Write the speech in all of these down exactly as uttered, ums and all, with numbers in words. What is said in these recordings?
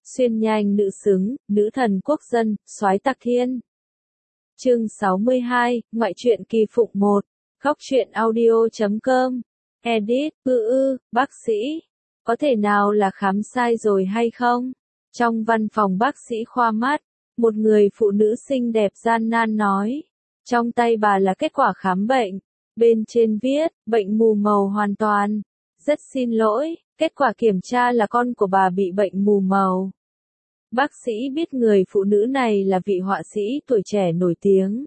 Xuyên nhanh nữ xứng, nữ thần quốc dân, soái tạc thiên. Chương sáu mươi hai, ngoại truyện kỳ phụng một. Góc truyện audio chấm com. Edit, ư ư, bác sĩ. Có thể nào là khám sai rồi hay không? Trong văn phòng bác sĩ khoa mắt, một người phụ nữ xinh đẹp gian nan nói. Trong tay bà là kết quả khám bệnh. Bên trên viết, bệnh mù màu hoàn toàn. Rất xin lỗi, kết quả kiểm tra là con của bà bị bệnh mù màu. Bác sĩ biết người phụ nữ này là vị họa sĩ tuổi trẻ nổi tiếng.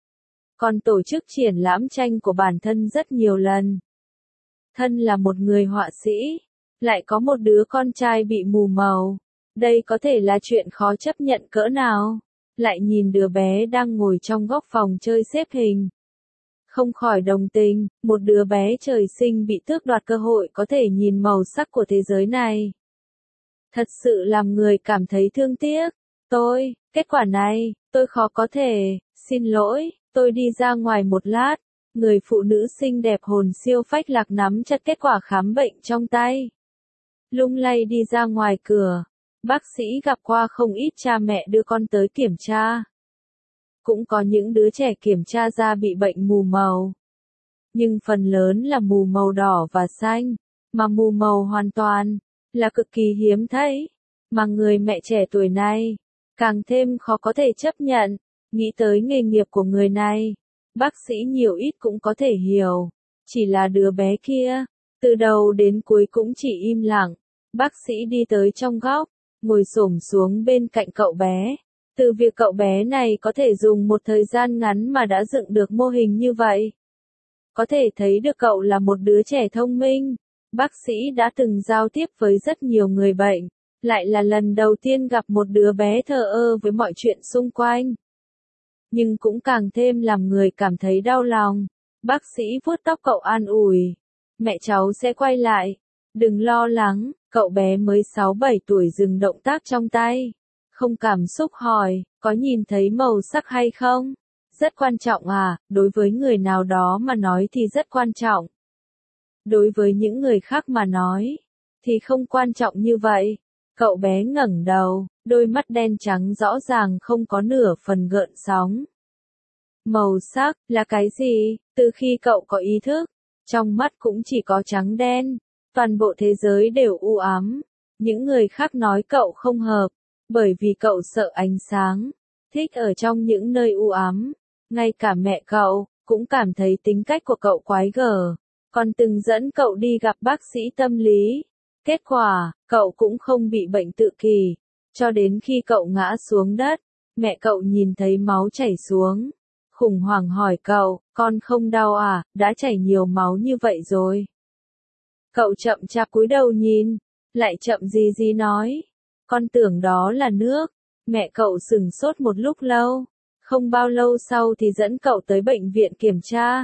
Còn tổ chức triển lãm tranh của bản thân rất nhiều lần. Thân là một người họa sĩ, lại có một đứa con trai bị mù màu. Đây có thể là chuyện khó chấp nhận cỡ nào. Lại nhìn đứa bé đang ngồi trong góc phòng chơi xếp hình. Không khỏi đồng tình, một đứa bé trời sinh bị tước đoạt cơ hội có thể nhìn màu sắc của thế giới này. Thật sự làm người cảm thấy thương tiếc. Tôi, kết quả này, tôi khó có thể, xin lỗi, tôi đi ra ngoài một lát. Người phụ nữ xinh đẹp hồn siêu phách lạc nắm chặt kết quả khám bệnh trong tay. Lung lay đi ra ngoài cửa. Bác sĩ gặp qua không ít cha mẹ đưa con tới kiểm tra. Cũng có những đứa trẻ kiểm tra ra bị bệnh mù màu. Nhưng phần lớn là mù màu đỏ và xanh, mà mù màu hoàn toàn là cực kỳ hiếm thấy, mà người mẹ trẻ tuổi này càng thêm khó có thể chấp nhận. Nghĩ tới nghề nghiệp của người này, bác sĩ nhiều ít cũng có thể hiểu. Chỉ là đứa bé kia, từ đầu đến cuối cũng chỉ im lặng. Bác sĩ đi tới trong góc, ngồi xổm xuống bên cạnh cậu bé. Từ việc cậu bé này có thể dùng một thời gian ngắn mà đã dựng được mô hình như vậy, có thể thấy được cậu là một đứa trẻ thông minh. Bác sĩ đã từng giao tiếp với rất nhiều người bệnh, lại là lần đầu tiên gặp một đứa bé thờ ơ với mọi chuyện xung quanh. Nhưng cũng càng thêm làm người cảm thấy đau lòng. Bác sĩ vuốt tóc cậu an ủi. Mẹ cháu sẽ quay lại. Đừng lo lắng, cậu bé mới sáu bảy tuổi dừng động tác trong tay. Không cảm xúc hỏi, có nhìn thấy màu sắc hay không? Rất quan trọng à, đối với người nào đó mà nói thì rất quan trọng. Đối với những người khác mà nói, thì không quan trọng như vậy. Cậu bé ngẩng đầu, đôi mắt đen trắng rõ ràng không có nửa phần gợn sóng. Màu sắc, là cái gì? Từ khi cậu có ý thức, trong mắt cũng chỉ có trắng đen. Toàn bộ thế giới đều u ám. Những người khác nói cậu không hợp, bởi vì cậu sợ ánh sáng, thích ở trong những nơi u ám. Ngay cả mẹ cậu, cũng cảm thấy tính cách của cậu quái gở. Còn từng dẫn cậu đi gặp bác sĩ tâm lý. Kết quả, cậu cũng không bị bệnh tự kỷ. Cho đến khi cậu ngã xuống đất, mẹ cậu nhìn thấy máu chảy xuống. Khủng hoảng hỏi cậu, con không đau à, đã chảy nhiều máu như vậy rồi. Cậu chậm chạp cúi đầu nhìn, lại chậm gì gì nói. Con tưởng đó là nước. Mẹ cậu sửng sốt một lúc lâu. Không bao lâu sau thì dẫn cậu tới bệnh viện kiểm tra.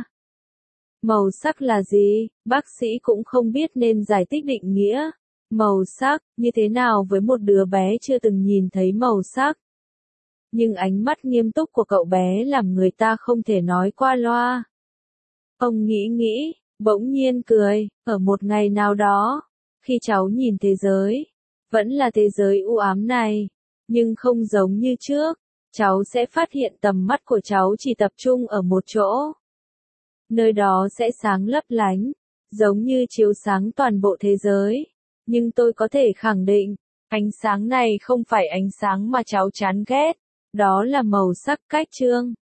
Màu sắc là gì? Bác sĩ cũng không biết nên giải thích định nghĩa. Màu sắc, như thế nào với một đứa bé chưa từng nhìn thấy màu sắc? Nhưng ánh mắt nghiêm túc của cậu bé làm người ta không thể nói qua loa. Ông nghĩ nghĩ, bỗng nhiên cười, ở một ngày nào đó, khi cháu nhìn thế giới, vẫn là thế giới u ám này, nhưng không giống như trước, cháu sẽ phát hiện tầm mắt của cháu chỉ tập trung ở một chỗ. Nơi đó sẽ sáng lấp lánh, giống như chiếu sáng toàn bộ thế giới. Nhưng tôi có thể khẳng định, ánh sáng này không phải ánh sáng mà cháu chán ghét, đó là màu sắc cách trương.